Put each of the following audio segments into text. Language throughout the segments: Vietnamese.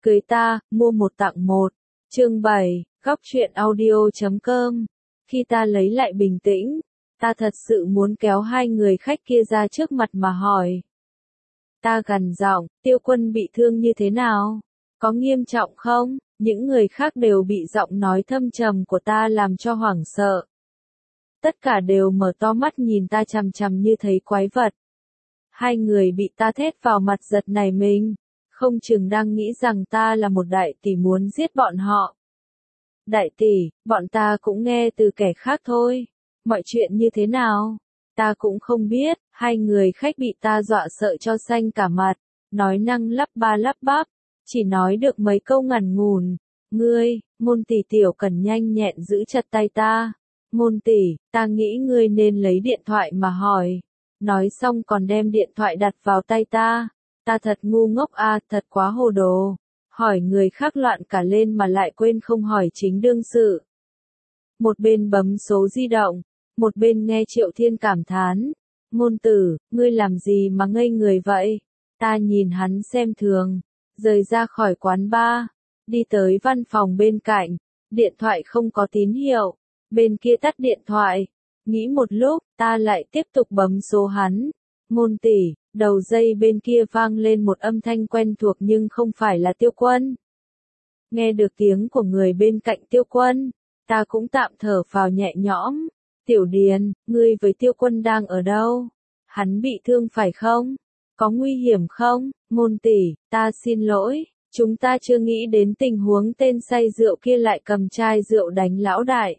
Cưới ta, mua một tặng một. Chương 7, góc truyện audio.com. Khi ta lấy lại bình tĩnh, ta thật sự muốn kéo hai người khách kia ra trước mặt mà hỏi. Ta gằn giọng, Tiêu Quân bị thương như thế nào? Có nghiêm trọng không? Những người khác đều bị giọng nói thâm trầm của ta làm cho hoảng sợ. Tất cả đều mở to mắt nhìn ta chằm chằm như thấy quái vật. Hai người bị ta thét vào mặt giật nảy mình, không chừng đang nghĩ rằng ta là một đại tỷ muốn giết bọn họ. Đại tỷ, bọn ta cũng nghe từ kẻ khác thôi. Mọi chuyện như thế nào? Ta cũng không biết. Hai người khách bị ta dọa sợ cho xanh cả mặt, nói năng lắp ba lắp bắp, chỉ nói được mấy câu ngắn ngủn. Ngươi, Môn tỷ Tiểu Cần nhanh nhẹn giữ chặt tay ta. Môn tỷ, ta nghĩ ngươi nên lấy điện thoại mà hỏi. Nói xong còn đem điện thoại đặt vào tay ta. Ta thật ngu ngốc à, thật quá hồ đồ. Hỏi người khác loạn cả lên mà lại quên không hỏi chính đương sự. Một bên bấm số di động, một bên nghe Triệu Thiên cảm thán. Môn tử, ngươi làm gì mà ngây người vậy? Ta nhìn hắn xem thường, rời ra khỏi quán bar, đi tới văn phòng bên cạnh, điện thoại không có tín hiệu, bên kia tắt điện thoại. Nghĩ một lúc, ta lại tiếp tục bấm số hắn. Môn tỷ, đầu dây bên kia vang lên một âm thanh quen thuộc nhưng không phải là Tiêu Quân. Nghe được tiếng của người bên cạnh Tiêu Quân, ta cũng tạm thở phào nhẹ nhõm. Tiểu Điền, ngươi với Tiêu Quân đang ở đâu? Hắn bị thương phải không? Có nguy hiểm không? Môn tỷ, ta xin lỗi, chúng ta chưa nghĩ đến tình huống tên say rượu kia lại cầm chai rượu đánh lão đại.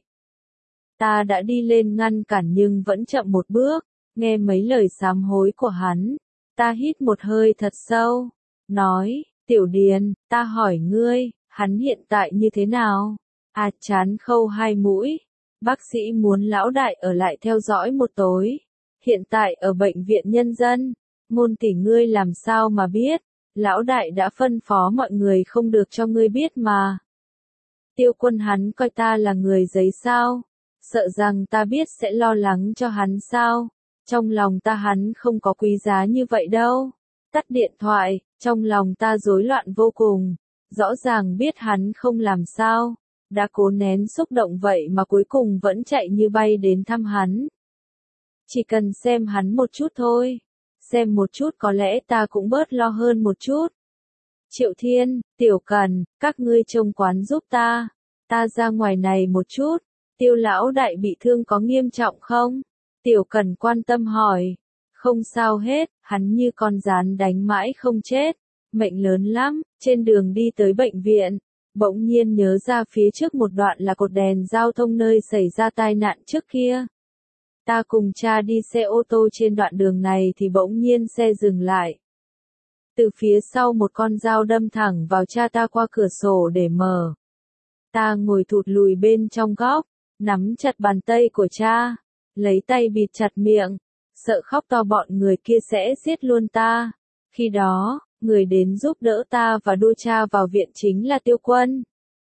Ta đã đi lên ngăn cản nhưng vẫn chậm một bước, nghe mấy lời sám hối của hắn. Ta hít một hơi thật sâu, nói, Tiểu Điền, ta hỏi ngươi, hắn hiện tại như thế nào? À, chán khâu hai mũi. Bác sĩ muốn lão đại ở lại theo dõi một tối. Hiện tại ở bệnh viện nhân dân. Môn tỷ ngươi làm sao mà biết? Lão đại đã phân phó mọi người không được cho ngươi biết mà. Tiêu Quân hắn coi ta là người giấy sao? Sợ rằng ta biết sẽ lo lắng cho hắn sao? Trong lòng ta hắn không có quý giá như vậy đâu. Tắt điện thoại, trong lòng ta rối loạn vô cùng. Rõ ràng biết hắn không làm sao. Đã cố nén xúc động vậy mà cuối cùng vẫn chạy như bay đến thăm hắn. Chỉ cần xem hắn một chút thôi. Xem một chút có lẽ ta cũng bớt lo hơn một chút. Triệu Thiên, Tiểu Cần, các ngươi trông quán giúp ta. Ta ra ngoài này một chút. Tiêu lão đại bị thương có nghiêm trọng không? Tiểu Cần quan tâm hỏi. Không sao hết, hắn như con gián đánh mãi không chết. Mệnh lớn lắm. Trên đường đi tới bệnh viện, bỗng nhiên nhớ ra phía trước một đoạn là cột đèn giao thông nơi xảy ra tai nạn trước kia. Ta cùng cha đi xe ô tô trên đoạn đường này thì bỗng nhiên xe dừng lại. Từ phía sau một con dao đâm thẳng vào cha ta qua cửa sổ để mở. Ta ngồi thụt lùi bên trong góc, nắm chặt bàn tay của cha, lấy tay bịt chặt miệng, sợ khóc to bọn người kia sẽ giết luôn ta. Khi đó, người đến giúp đỡ ta và đưa cha vào viện chính là Tiêu Quân.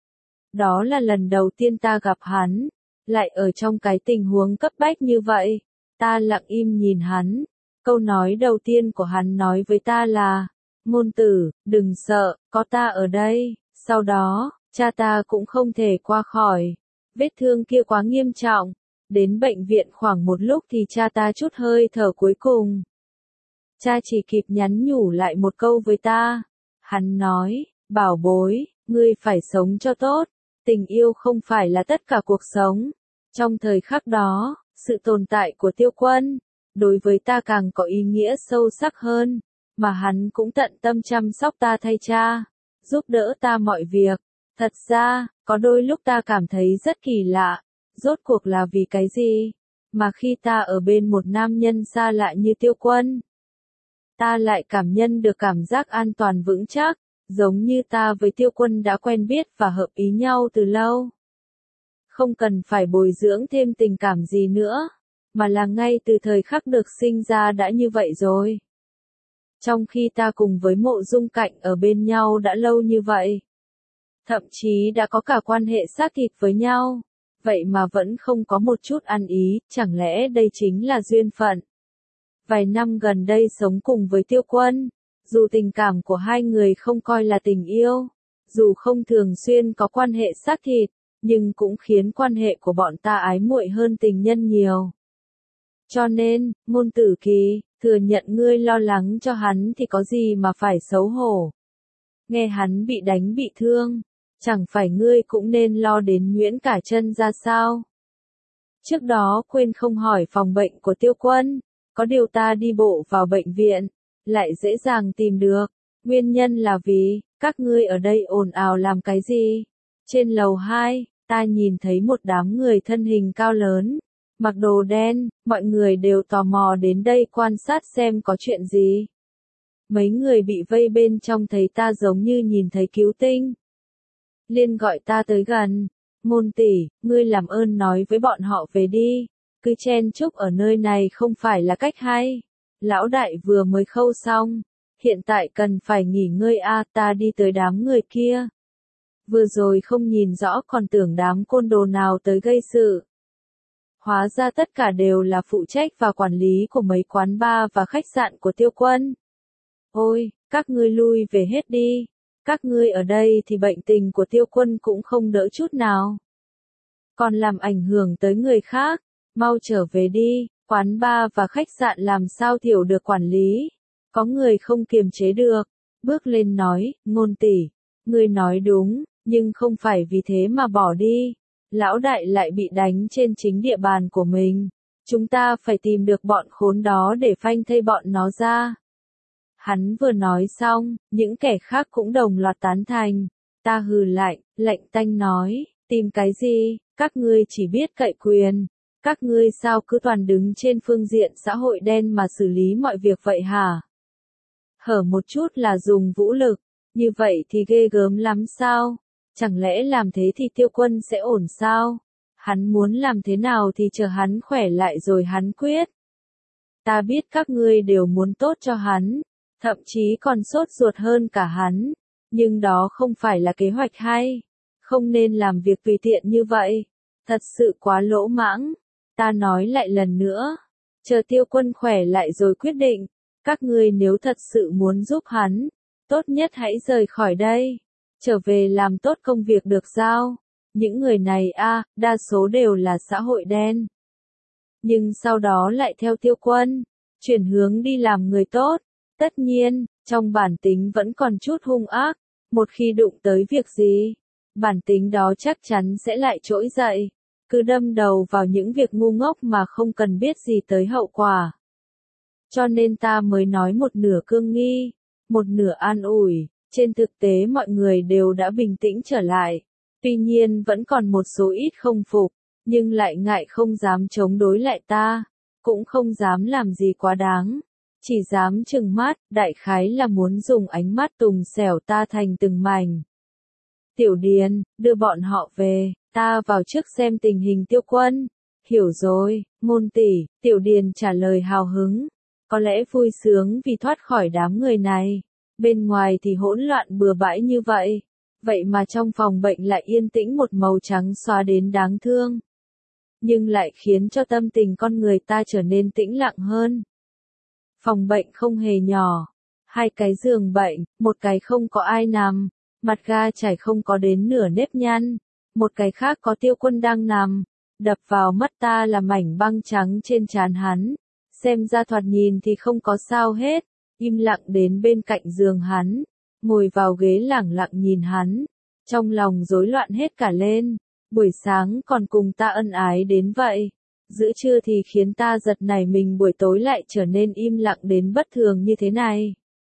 Đó là lần đầu tiên ta gặp hắn, lại ở trong cái tình huống cấp bách như vậy. Ta lặng im nhìn hắn. Câu nói đầu tiên của hắn nói với ta là, Môn tử, đừng sợ, có ta ở đây. Sau đó, cha ta cũng không thể qua khỏi. Vết thương kia quá nghiêm trọng. Đến bệnh viện khoảng một lúc thì cha ta trút hơi thở cuối cùng. Cha chỉ kịp nhắn nhủ lại một câu với ta. Hắn nói, bảo bối, ngươi phải sống cho tốt. Tình yêu không phải là tất cả cuộc sống. Trong thời khắc đó, sự tồn tại của Tiêu Quân, đối với ta càng có ý nghĩa sâu sắc hơn. Mà hắn cũng tận tâm chăm sóc ta thay cha, giúp đỡ ta mọi việc. Thật ra, có đôi lúc ta cảm thấy rất kỳ lạ. Rốt cuộc là vì cái gì? Mà khi ta ở bên một nam nhân xa lạ như Tiêu Quân, ta lại cảm nhận được cảm giác an toàn vững chắc, giống như ta với Tiêu Quân đã quen biết và hợp ý nhau từ lâu. Không cần phải bồi dưỡng thêm tình cảm gì nữa, mà là ngay từ thời khắc được sinh ra đã như vậy rồi. Trong khi ta cùng với Mộ Dung Cạnh ở bên nhau đã lâu như vậy, thậm chí đã có cả quan hệ xác thịt với nhau, vậy mà vẫn không có một chút ăn ý, chẳng lẽ đây chính là duyên phận? Vài năm gần đây sống cùng với Tiêu Quân, dù tình cảm của hai người không coi là tình yêu, dù không thường xuyên có quan hệ xác thịt, nhưng cũng khiến quan hệ của bọn ta ái muội hơn tình nhân nhiều. Cho nên, Ngôn Tử Kỳ, thừa nhận ngươi lo lắng cho hắn thì có gì mà phải xấu hổ. Nghe hắn bị đánh bị thương, chẳng phải ngươi cũng nên lo đến nhuyễn cả chân ra sao? Trước đó quên không hỏi phòng bệnh của Tiêu Quân, có điều ta đi bộ vào bệnh viện, lại dễ dàng tìm được. Nguyên nhân là vì, các ngươi ở đây ồn ào làm cái gì? Trên lầu 2, ta nhìn thấy một đám người thân hình cao lớn, mặc đồ đen, mọi người đều tò mò đến đây quan sát xem có chuyện gì. Mấy người bị vây bên trong thấy ta giống như nhìn thấy cứu tinh. Liên gọi ta tới gần, Ngôn tỷ, ngươi làm ơn nói với bọn họ về đi, cứ chen chúc ở nơi này không phải là cách hay. Lão đại vừa mới khâu xong, hiện tại cần phải nghỉ ngơi ta đi tới đám người kia. Vừa rồi không nhìn rõ còn tưởng đám côn đồ nào tới gây sự. Hóa ra tất cả đều là phụ trách và quản lý của mấy quán bar và khách sạn của Tiêu Quân. Ôi, các ngươi lui về hết đi. Các ngươi ở đây thì bệnh tình của Tiêu Quân cũng không đỡ chút nào. Còn làm ảnh hưởng tới người khác, mau trở về đi, quán bar và khách sạn làm sao thiểu được quản lý. Có người không kiềm chế được, bước lên nói, Ngôn tỷ, ngươi nói đúng, nhưng không phải vì thế mà bỏ đi. Lão đại lại bị đánh trên chính địa bàn của mình. Chúng ta phải tìm được bọn khốn đó để phanh thây bọn nó ra. Hắn vừa nói xong, những kẻ khác cũng đồng loạt tán thành. Ta hừ lại, lạnh tanh nói, tìm cái gì, các ngươi chỉ biết cậy quyền. Các ngươi sao cứ toàn đứng trên phương diện xã hội đen mà xử lý mọi việc vậy hả? Hở một chút là dùng vũ lực, như vậy thì ghê gớm lắm sao? Chẳng lẽ làm thế thì Tiêu Quân sẽ ổn sao? Hắn muốn làm thế nào thì chờ hắn khỏe lại rồi hắn quyết. Ta biết các ngươi đều muốn tốt cho hắn, thậm chí còn sốt ruột hơn cả hắn, nhưng đó không phải là kế hoạch hay. Không nên làm việc tùy tiện như vậy, thật sự quá lỗ mãng. Ta nói lại lần nữa, chờ Tiêu Quân khỏe lại rồi quyết định. Các ngươi nếu thật sự muốn giúp hắn, tốt nhất hãy rời khỏi đây. Trở về làm tốt công việc được giao. Những người này đa số đều là xã hội đen. Nhưng sau đó lại theo Tiêu Quân, chuyển hướng đi làm người tốt. Tất nhiên, trong bản tính vẫn còn chút hung ác. Một khi đụng tới việc gì, bản tính đó chắc chắn sẽ lại trỗi dậy. Cứ đâm đầu vào những việc ngu ngốc mà không cần biết gì tới hậu quả. Cho nên ta mới nói một nửa cương nghi, một nửa an ủi. Trên thực tế mọi người đều đã bình tĩnh trở lại. Tuy nhiên vẫn còn một số ít không phục, nhưng lại ngại không dám chống đối lại ta, cũng không dám làm gì quá đáng. Chỉ dám trừng mắt, đại khái là muốn dùng ánh mắt tùng xẻo ta thành từng mảnh. Tiểu Điền, đưa bọn họ về, ta vào trước xem tình hình Tiêu Quân. Hiểu rồi, Ngôn tỷ, Tiểu Điền trả lời hào hứng. Có lẽ vui sướng vì thoát khỏi đám người này. Bên ngoài thì hỗn loạn bừa bãi như vậy. Vậy mà trong phòng bệnh lại yên tĩnh một màu trắng xóa đến đáng thương. Nhưng lại khiến cho tâm tình con người ta trở nên tĩnh lặng hơn. Phòng bệnh không hề nhỏ. 2 cái giường bệnh, một cái không có ai nằm. Mặt ga trải không có đến nửa nếp nhăn. Một cái khác có Tiêu Quân đang nằm. Đập vào mắt ta là mảnh băng trắng trên trán hắn. Xem ra thoạt nhìn thì không có sao hết. Im lặng đến bên cạnh giường hắn. Ngồi vào ghế lẳng lặng nhìn hắn. Trong lòng rối loạn hết cả lên. Buổi sáng còn cùng ta ân ái đến vậy. Giữa trưa thì khiến ta giật nảy mình, buổi tối lại trở nên im lặng đến bất thường như thế này.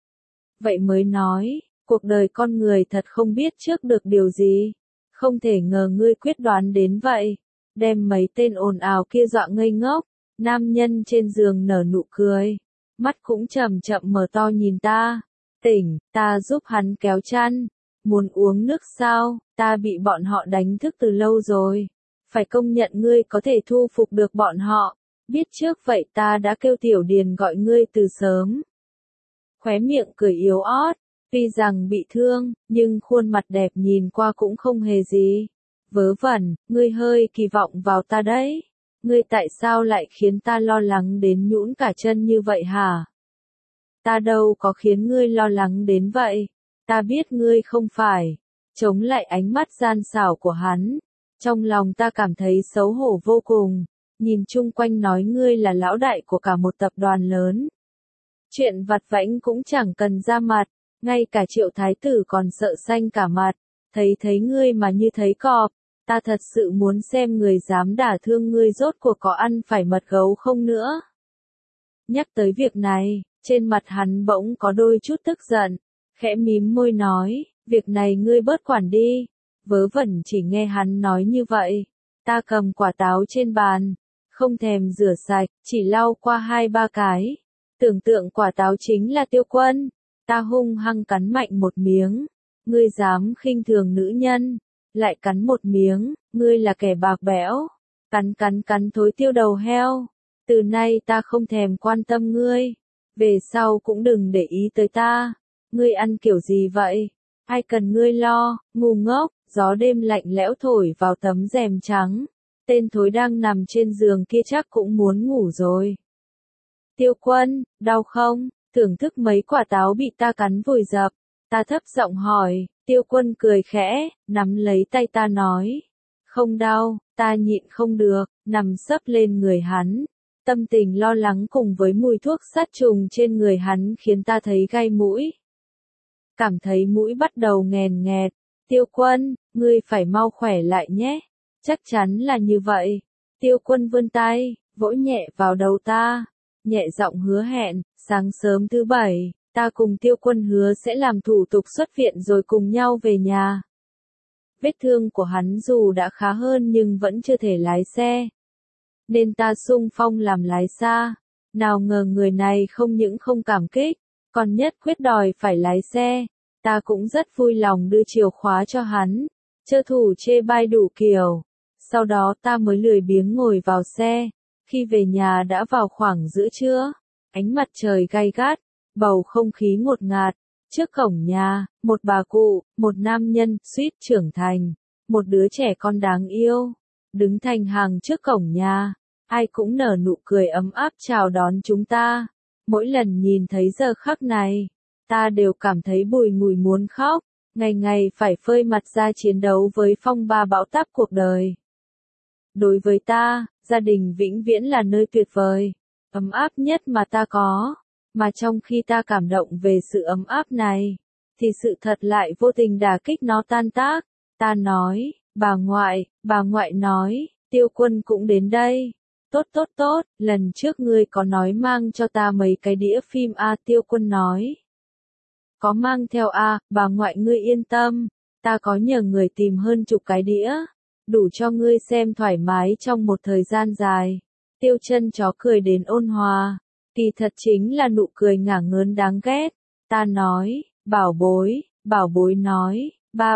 Vậy mới nói, cuộc đời con người thật không biết trước được điều gì. Không thể ngờ ngươi quyết đoán đến vậy. Đem mấy tên ồn ào kia dọa ngây ngốc. Nam nhân trên giường nở nụ cười. Mắt cũng chậm chậm mở to nhìn ta. Tỉnh, ta giúp hắn kéo chăn. Muốn uống nước sao, ta bị bọn họ đánh thức từ lâu rồi. Phải công nhận ngươi có thể thu phục được bọn họ. Biết trước vậy ta đã kêu Tiểu Điền gọi ngươi từ sớm. Khóe miệng cười yếu ớt, tuy rằng bị thương, nhưng khuôn mặt đẹp nhìn qua cũng không hề gì. Vớ vẩn, ngươi hơi kỳ vọng vào ta đấy. Ngươi tại sao lại khiến ta lo lắng đến nhũn cả chân như vậy hả? Ta đâu có khiến ngươi lo lắng đến vậy. Ta biết ngươi không phải chống lại ánh mắt gian xảo của hắn. Trong lòng ta cảm thấy xấu hổ vô cùng, nhìn chung quanh nói ngươi là lão đại của cả một tập đoàn lớn. Chuyện vặt vãnh cũng chẳng cần ra mặt, ngay cả Triệu thái tử còn sợ xanh cả mặt, thấy ngươi mà như thấy cọp, ta thật sự muốn xem người dám đả thương ngươi rốt cuộc có ăn phải mật gấu không nữa. Nhắc tới việc này, trên mặt hắn bỗng có đôi chút tức giận, khẽ mím môi nói, việc này ngươi bớt quản đi. Vớ vẩn chỉ nghe hắn nói như vậy, ta cầm quả táo trên bàn, không thèm rửa sạch, chỉ lau qua 2-3 cái. Tưởng tượng quả táo chính là Tiêu Quân, ta hung hăng cắn mạnh một miếng, ngươi dám khinh thường nữ nhân, lại cắn một miếng, ngươi là kẻ bạc bẽo, cắn thối tiêu đầu heo, từ nay ta không thèm quan tâm ngươi, về sau cũng đừng để ý tới ta, ngươi ăn kiểu gì vậy, ai cần ngươi lo, ngu ngốc. Gió đêm lạnh lẽo thổi vào tấm rèm trắng, tên thối đang nằm trên giường kia chắc cũng muốn ngủ rồi. Tiêu Quân, đau không? Thưởng thức mấy quả táo bị ta cắn vùi dập, ta thấp giọng hỏi, Tiêu Quân cười khẽ, nắm lấy tay ta nói, không đau, ta nhịn không được, nằm sấp lên người hắn. Tâm tình lo lắng cùng với mùi thuốc sát trùng trên người hắn khiến ta thấy gai mũi. Cảm thấy mũi bắt đầu nghèn nghẹt. Tiêu Quân, ngươi phải mau khỏe lại nhé. Chắc chắn là như vậy. Tiêu Quân vươn tay, vỗ nhẹ vào đầu ta. Nhẹ giọng hứa hẹn, sáng sớm thứ 7, ta cùng Tiêu Quân hứa sẽ làm thủ tục xuất viện rồi cùng nhau về nhà. Vết thương của hắn dù đã khá hơn nhưng vẫn chưa thể lái xe. Nên ta xung phong làm lái xa. Nào ngờ người này không những không cảm kích, còn nhất quyết đòi phải lái xe. Ta cũng rất vui lòng đưa chìa khóa cho hắn, trơ thủ chê bai đủ kiểu. Sau đó ta mới lười biếng ngồi vào xe. Khi về nhà đã vào khoảng giữa trưa, ánh mặt trời gay gắt, bầu không khí ngột ngạt. Trước cổng nhà, một bà cụ, một nam nhân suýt trưởng thành, một đứa trẻ con đáng yêu, đứng thành hàng trước cổng nhà. Ai cũng nở nụ cười ấm áp chào đón chúng ta. Mỗi lần nhìn thấy giờ khắc này, ta đều cảm thấy bùi ngùi muốn khóc, ngày ngày phải phơi mặt ra chiến đấu với phong ba bão táp cuộc đời. Đối với ta, gia đình vĩnh viễn là nơi tuyệt vời, ấm áp nhất mà ta có, mà trong khi ta cảm động về sự ấm áp này, thì sự thật lại vô tình đả kích nó tan tác. Ta nói, bà ngoại nói, Tiêu Quân cũng đến đây. Tốt, lần trước ngươi có nói mang cho ta mấy cái đĩa phim à, Tiêu Quân nói. Có mang theo à, bà ngoại ngươi yên tâm, ta có nhờ người tìm hơn chục cái đĩa, đủ cho ngươi xem thoải mái trong một thời gian dài. Tiêu Chân chó cười đến ôn hòa, kỳ thật chính là nụ cười ngả ngớn đáng ghét. Ta nói, bảo bối nói,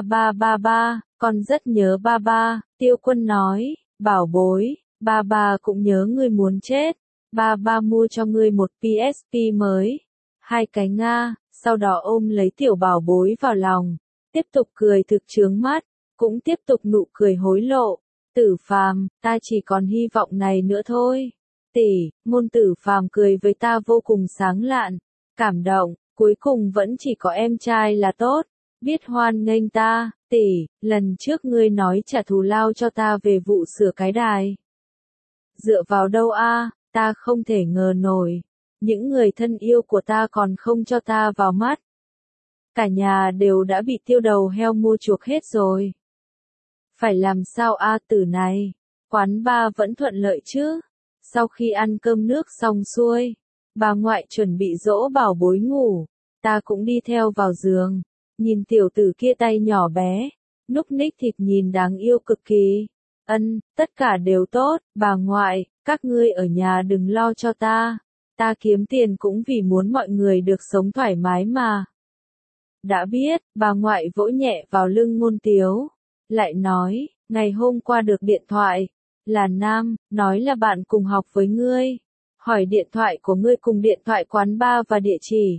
ba, con rất nhớ ba. Tiêu Quân nói, bảo bối, ba cũng nhớ ngươi muốn chết, ba mua cho ngươi một PSP mới, 2 cái Nga. Sau đó ôm lấy tiểu bảo bối vào lòng, tiếp tục cười thực chướng mắt, cũng tiếp tục nụ cười hối lộ. Tử Phàm, ta chỉ còn hy vọng này nữa thôi. Tỷ, Ngôn Tử Phàm cười với ta vô cùng sáng lạn, cảm động, cuối cùng vẫn chỉ có em trai là tốt, biết hoan nghênh ta. Tỷ, lần trước ngươi nói trả thù lao cho ta về vụ sửa cái đài. Dựa vào đâu a? Ta không thể ngờ nổi. Những người thân yêu của ta còn không cho ta vào mắt. Cả nhà đều đã bị tiêu đầu heo mua chuộc hết rồi. Phải làm sao a tử này? Quán ba vẫn thuận lợi chứ? Sau khi ăn cơm nước xong xuôi, bà ngoại chuẩn bị dỗ bảo bối ngủ. Ta cũng đi theo vào giường. Nhìn tiểu tử kia tay nhỏ bé, núc ních thịt nhìn đáng yêu cực kỳ. Tất cả đều tốt, bà ngoại, các ngươi ở nhà đừng lo cho ta. Ta kiếm tiền cũng vì muốn mọi người được sống thoải mái mà. Đã biết, bà ngoại vỗ nhẹ vào lưng Ngôn Tiếu. Lại nói, ngày hôm qua được điện thoại. Là nam, nói là bạn cùng học với ngươi. Hỏi điện thoại của ngươi cùng điện thoại quán bar và địa chỉ.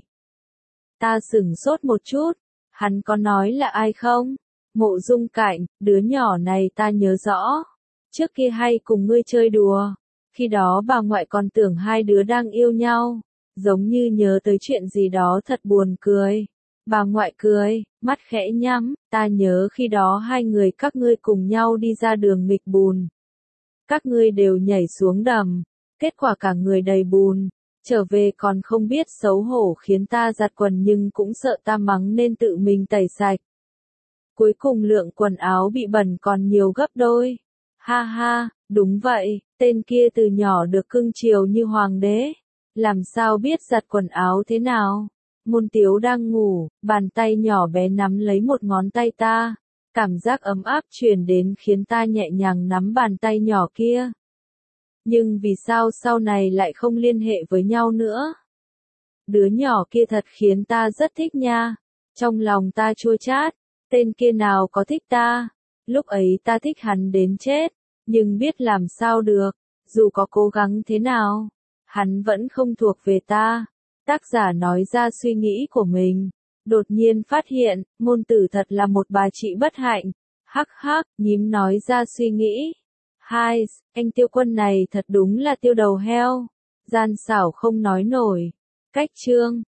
Ta sửng sốt một chút. Hắn có nói là ai không? Mộ Dung Cảnh, đứa nhỏ này ta nhớ rõ. Trước kia hay cùng ngươi chơi đùa. Khi đó bà ngoại còn tưởng hai đứa đang yêu nhau, giống như nhớ tới chuyện gì đó thật buồn cười. Bà ngoại cười, mắt khẽ nhắm, ta nhớ khi đó hai người các ngươi cùng nhau đi ra đường nghịch bùn. Các ngươi đều nhảy xuống đầm, kết quả cả người đầy bùn, trở về còn không biết xấu hổ khiến ta giặt quần nhưng cũng sợ ta mắng nên tự mình tẩy sạch. Cuối cùng lượng quần áo bị bẩn còn nhiều gấp đôi. Ha ha, đúng vậy, tên kia từ nhỏ được cưng chiều như hoàng đế. Làm sao biết giặt quần áo thế nào? Môn Tiếu đang ngủ, bàn tay nhỏ bé nắm lấy một ngón tay ta. Cảm giác ấm áp truyền đến khiến ta nhẹ nhàng nắm bàn tay nhỏ kia. Nhưng vì sao sau này lại không liên hệ với nhau nữa? Đứa nhỏ kia thật khiến ta rất thích nha. Trong lòng ta chua chát, tên kia nào có thích ta. Lúc ấy ta thích hắn đến chết, nhưng biết làm sao được, dù có cố gắng thế nào, hắn vẫn không thuộc về ta. Tác giả nói ra suy nghĩ của mình, đột nhiên phát hiện, Môn Tử thật là một bà chị bất hạnh. Hắc hắc, nhím nói ra suy nghĩ. Hai, anh Tiêu Quân này thật đúng là tiêu đầu heo. Gian xảo không nói nổi. Cách chương